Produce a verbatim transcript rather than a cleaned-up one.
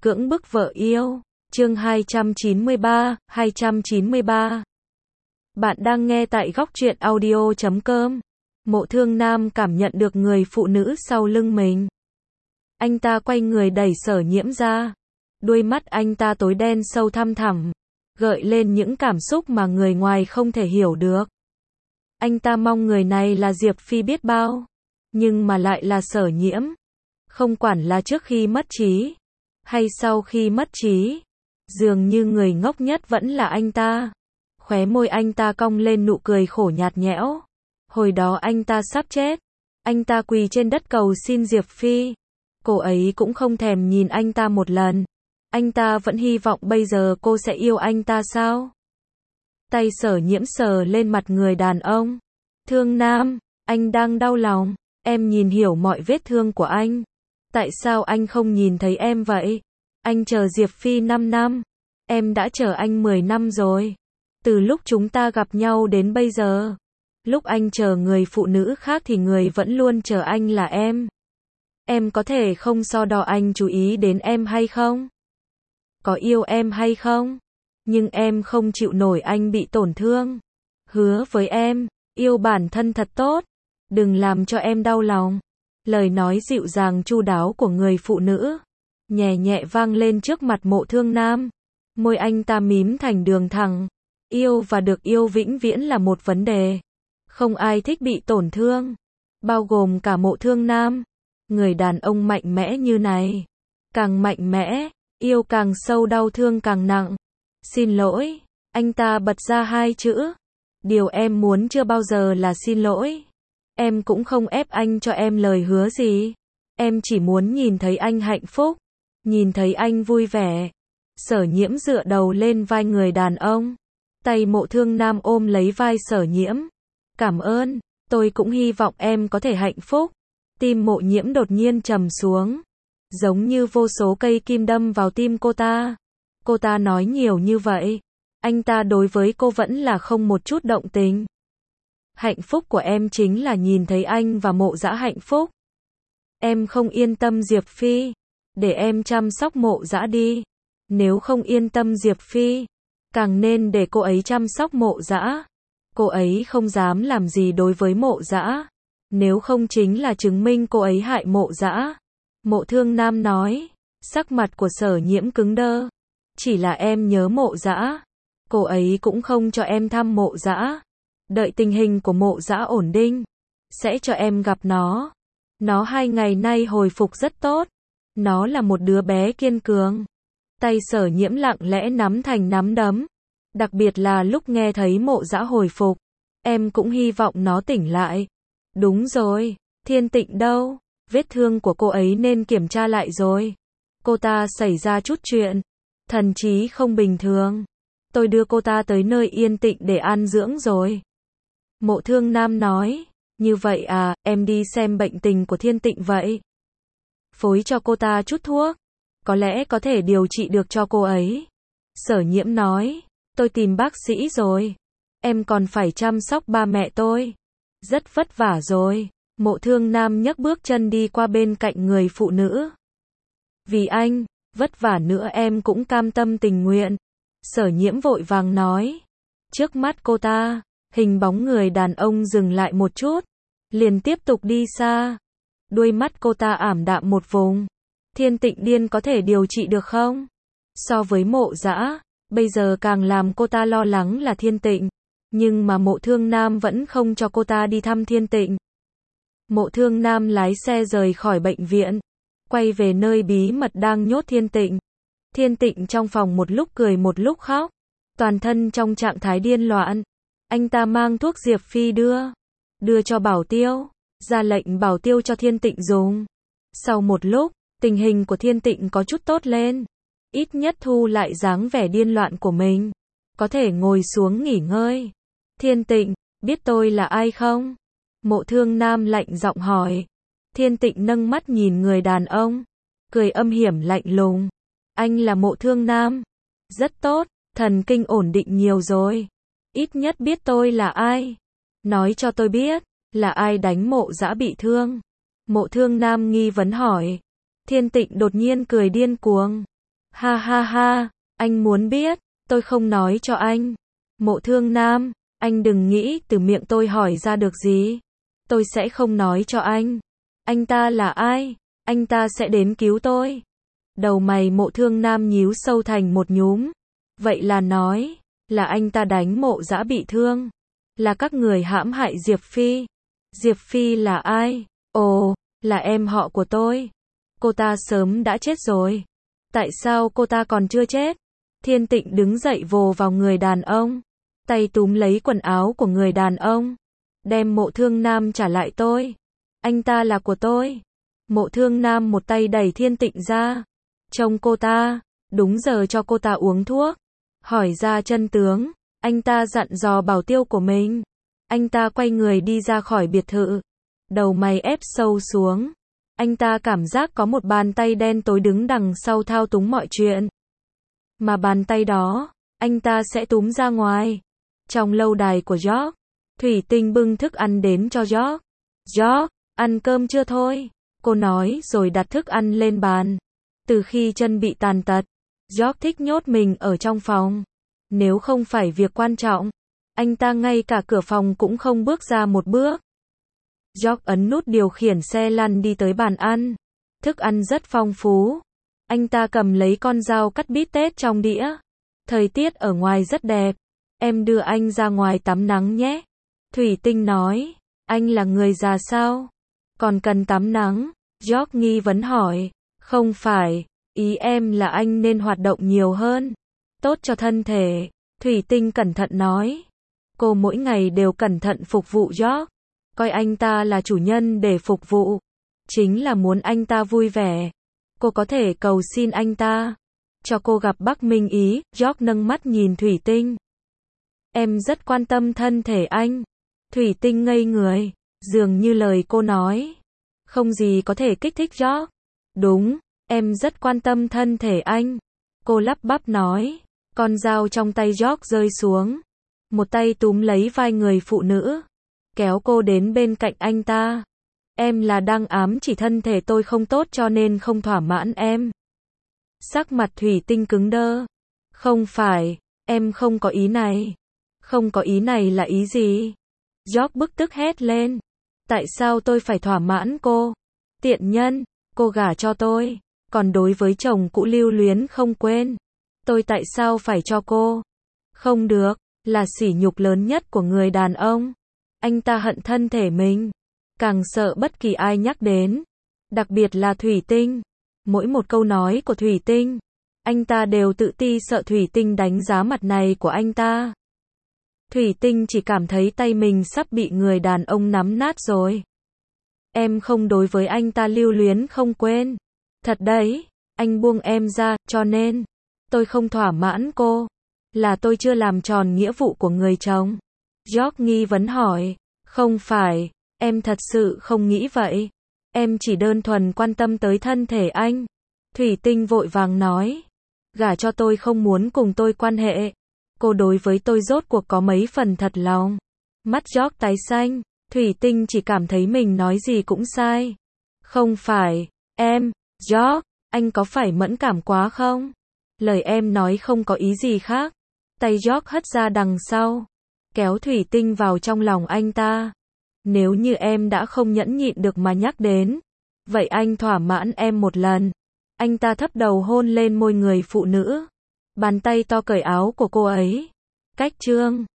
Cưỡng bức vợ yêu. Chương hai trăm chín mươi ba, hai trăm chín mươi ba. Bạn đang nghe tại góc truyện audio chấm com. Mộ Thương Nam cảm nhận được người phụ nữ sau lưng mình. Anh ta quay người đẩy Sở Nhiễm ra. Đuôi mắt anh ta tối đen sâu thăm thẳm, gợi lên những cảm xúc mà người ngoài không thể hiểu được. Anh ta mong người này là Diệp Phi biết bao, nhưng mà lại là Sở Nhiễm. Không quản là trước khi mất trí, hay sau khi mất trí, dường như người ngốc nhất vẫn là anh ta. Khóe môi anh ta cong lên nụ cười khổ nhạt nhẽo. Hồi đó anh ta sắp chết. Anh ta quỳ trên đất cầu xin Diệp Phi. Cô ấy cũng không thèm nhìn anh ta một lần. Anh ta vẫn hy vọng bây giờ cô sẽ yêu anh ta sao? Tay Sở Nhiễm sờ lên mặt người đàn ông. Thương Nam, anh đang đau lòng. Em nhìn hiểu mọi vết thương của anh. Tại sao anh không nhìn thấy em vậy? Anh chờ Diệp Phi năm năm. Em đã chờ anh mười năm rồi. Từ lúc chúng ta gặp nhau đến bây giờ. Lúc anh chờ người phụ nữ khác thì người vẫn luôn chờ anh là em. Em có thể không so đo anh chú ý đến em hay không? Có yêu em hay không? Nhưng em không chịu nổi anh bị tổn thương. Hứa với em, yêu bản thân thật tốt. Đừng làm cho em đau lòng. Lời nói dịu dàng chu đáo của người phụ nữ nhẹ nhẹ vang lên trước mặt Mộ Thương Nam. Môi anh ta mím thành đường thẳng. Yêu và được yêu vĩnh viễn là một vấn đề. Không ai thích bị tổn thương, bao gồm cả Mộ Thương Nam. Người đàn ông mạnh mẽ như này, càng mạnh mẽ, yêu càng sâu, đau thương càng nặng. Xin lỗi, anh ta bật ra hai chữ. Điều em muốn chưa bao giờ là xin lỗi. Em cũng không ép anh cho em lời hứa gì. Em chỉ muốn nhìn thấy anh hạnh phúc, nhìn thấy anh vui vẻ. Sở Nhiễm dựa đầu lên vai người đàn ông. Tay Mộ Thương Nam ôm lấy vai Sở Nhiễm. Cảm ơn, tôi cũng hy vọng em có thể hạnh phúc. Tim Mộ Nhiễm đột nhiên trầm xuống, giống như vô số cây kim đâm vào tim cô ta. Cô ta nói nhiều như vậy, anh ta đối với cô vẫn là không một chút động tình. Hạnh phúc của em chính là nhìn thấy anh và Mộ Dã hạnh phúc. Em không yên tâm Diệp Phi, để em chăm sóc Mộ Dã đi. Nếu không yên tâm Diệp Phi, càng nên để cô ấy chăm sóc Mộ Dã. Cô ấy không dám làm gì đối với Mộ Dã, nếu không chính là chứng minh cô ấy hại Mộ Dã. Mộ Thương Nam nói. Sắc mặt của Sở Nhiễm cứng đơ. Chỉ là em nhớ Mộ Dã. Cô ấy cũng không cho em thăm Mộ Dã. Đợi tình hình của Mộ Dã ổn định, sẽ cho em gặp nó. Nó hai ngày nay hồi phục rất tốt. Nó là một đứa bé kiên cường. Tay Sở Nhiễm lặng lẽ nắm thành nắm đấm. Đặc biệt là lúc nghe thấy Mộ Dã hồi phục, em cũng hy vọng nó tỉnh lại. Đúng rồi, Thiên Tịnh đâu? Vết thương của cô ấy nên kiểm tra lại rồi. Cô ta xảy ra chút chuyện, thần trí không bình thường. Tôi đưa cô ta tới nơi yên tĩnh để an dưỡng rồi. Mộ Thương Nam nói. Như vậy à, em đi xem bệnh tình của Thiên Tịnh vậy. Phối cho cô ta chút thuốc, có lẽ có thể điều trị được cho cô ấy. Sở Nhiễm nói. Tôi tìm bác sĩ rồi. Em còn phải chăm sóc ba mẹ tôi. Rất vất vả rồi. Mộ Thương Nam nhấc bước chân đi qua bên cạnh người phụ nữ. Vì anh, vất vả nữa em cũng cam tâm tình nguyện. Sở Nhiễm vội vàng nói. Trước mắt cô ta, hình bóng người đàn ông dừng lại một chút, liền tiếp tục đi xa. Đuôi mắt cô ta ảm đạm một vùng. Thiên Tịnh điên có thể điều trị được không? So với Mộ Dã, bây giờ càng làm cô ta lo lắng là Thiên Tịnh. Nhưng mà Mộ Thương Nam vẫn không cho cô ta đi thăm Thiên Tịnh. Mộ Thương Nam lái xe rời khỏi bệnh viện, quay về nơi bí mật đang nhốt Thiên Tịnh. Thiên Tịnh trong phòng một lúc cười một lúc khóc, toàn thân trong trạng thái điên loạn. Anh ta mang thuốc Diệp Phi đưa, đưa cho Bảo Tiêu, ra lệnh Bảo Tiêu cho Thiên Tịnh dùng. Sau một lúc, tình hình của Thiên Tịnh có chút tốt lên, ít nhất thu lại dáng vẻ điên loạn của mình, có thể ngồi xuống nghỉ ngơi. Thiên Tịnh, biết tôi là ai không? Mộ Thương Nam lạnh giọng hỏi. Thiên Tịnh nâng mắt nhìn người đàn ông, cười âm hiểm lạnh lùng. Anh là Mộ Thương Nam. Rất tốt, thần kinh ổn định nhiều rồi. Ít nhất biết tôi là ai. Nói cho tôi biết, là ai đánh Mộ Dã bị thương? Mộ Thương Nam nghi vấn hỏi. Thiên Tịnh đột nhiên cười điên cuồng. Ha ha ha, anh muốn biết, tôi không nói cho anh. Mộ Thương Nam, anh đừng nghĩ từ miệng tôi hỏi ra được gì. Tôi sẽ không nói cho anh. Anh ta là ai? Anh ta sẽ đến cứu tôi. Đầu mày Mộ Thương Nam nhíu sâu thành một nhúm. Vậy là nói, là anh ta đánh Mộ Dã bị thương. Là các người hãm hại Diệp Phi. Diệp Phi là ai? Ồ, là em họ của tôi. Cô ta sớm đã chết rồi. Tại sao cô ta còn chưa chết? Thiên Tịnh đứng dậy vồ vào người đàn ông. Tay túm lấy quần áo của người đàn ông. Đem Mộ Thương Nam trả lại tôi. Anh ta là của tôi. Mộ Thương Nam một tay đẩy Thiên Tịnh ra. Trông cô ta, đúng giờ cho cô ta uống thuốc. Hỏi ra chân tướng. Anh ta dặn dò bảo tiêu của mình. Anh ta quay người đi ra khỏi biệt thự. Đầu mày ép sâu xuống. Anh ta cảm giác có một bàn tay đen tối đứng đằng sau thao túng mọi chuyện. Mà bàn tay đó, anh ta sẽ túm ra ngoài. Trong lâu đài của George, Thủy Tinh bưng thức ăn đến cho George. George, ăn cơm chưa thôi? Cô nói rồi đặt thức ăn lên bàn. Từ khi chân bị tàn tật, George thích nhốt mình ở trong phòng. Nếu không phải việc quan trọng, anh ta ngay cả cửa phòng cũng không bước ra một bước. George ấn nút điều khiển xe lăn đi tới bàn ăn. Thức ăn rất phong phú. Anh ta cầm lấy con dao cắt bít tết trong đĩa. Thời tiết ở ngoài rất đẹp. Em đưa anh ra ngoài tắm nắng nhé. Thủy Tinh nói. Anh là người già sao? Còn cần tắm nắng? George nghi vấn hỏi. Không phải. Ý em là anh nên hoạt động nhiều hơn. Tốt cho thân thể. Thủy Tinh cẩn thận nói. Cô mỗi ngày đều cẩn thận phục vụ George. Coi anh ta là chủ nhân để phục vụ. Chính là muốn anh ta vui vẻ. Cô có thể cầu xin anh ta. Cho cô gặp Bắc Minh Ý. George nâng mắt nhìn Thủy Tinh. Em rất quan tâm thân thể anh. Thủy Tinh ngây người. Dường như lời cô nói. Không gì có thể kích thích George. Đúng, em rất quan tâm thân thể anh. Cô lắp bắp nói. Con dao trong tay George rơi xuống. Một tay túm lấy vai người phụ nữ. Kéo cô đến bên cạnh anh ta. Em là đang ám chỉ thân thể tôi không tốt cho nên không thỏa mãn em. Sắc mặt Thủy Tinh cứng đơ. Không phải, em không có ý này. Không có ý này là ý gì? George bực tức hét lên. Tại sao tôi phải thỏa mãn cô? Tiện nhân, cô gả cho tôi. Còn đối với chồng cũ lưu luyến không quên. Tôi tại sao phải cho cô? Không được, là sỉ nhục lớn nhất của người đàn ông. Anh ta hận thân thể mình. Càng sợ bất kỳ ai nhắc đến. Đặc biệt là Thủy Tinh. Mỗi một câu nói của Thủy Tinh, anh ta đều tự ti sợ Thủy Tinh đánh giá mặt này của anh ta. Thủy Tinh chỉ cảm thấy tay mình sắp bị người đàn ông nắm nát rồi. Em không đối với anh ta lưu luyến không quên. Thật đấy, anh buông em ra, cho nên tôi không thỏa mãn cô. Là tôi chưa làm tròn nghĩa vụ của người chồng. George nghi vấn hỏi. Không phải, em thật sự không nghĩ vậy. Em chỉ đơn thuần quan tâm tới thân thể anh. Thủy Tinh vội vàng nói. Gả cho tôi không muốn cùng tôi quan hệ. Cô đối với tôi rốt cuộc có mấy phần thật lòng. Mắt George tái xanh. Thủy Tinh chỉ cảm thấy mình nói gì cũng sai. Không phải, em, George, anh có phải mẫn cảm quá không? Lời em nói không có ý gì khác. Tay George hất ra đằng sau. Kéo Thủy Tinh vào trong lòng anh ta. Nếu như em đã không nhẫn nhịn được mà nhắc đến. Vậy anh thỏa mãn em một lần. Anh ta thấp đầu hôn lên môi người phụ nữ. Bàn tay to cởi áo của cô ấy. Cách trương.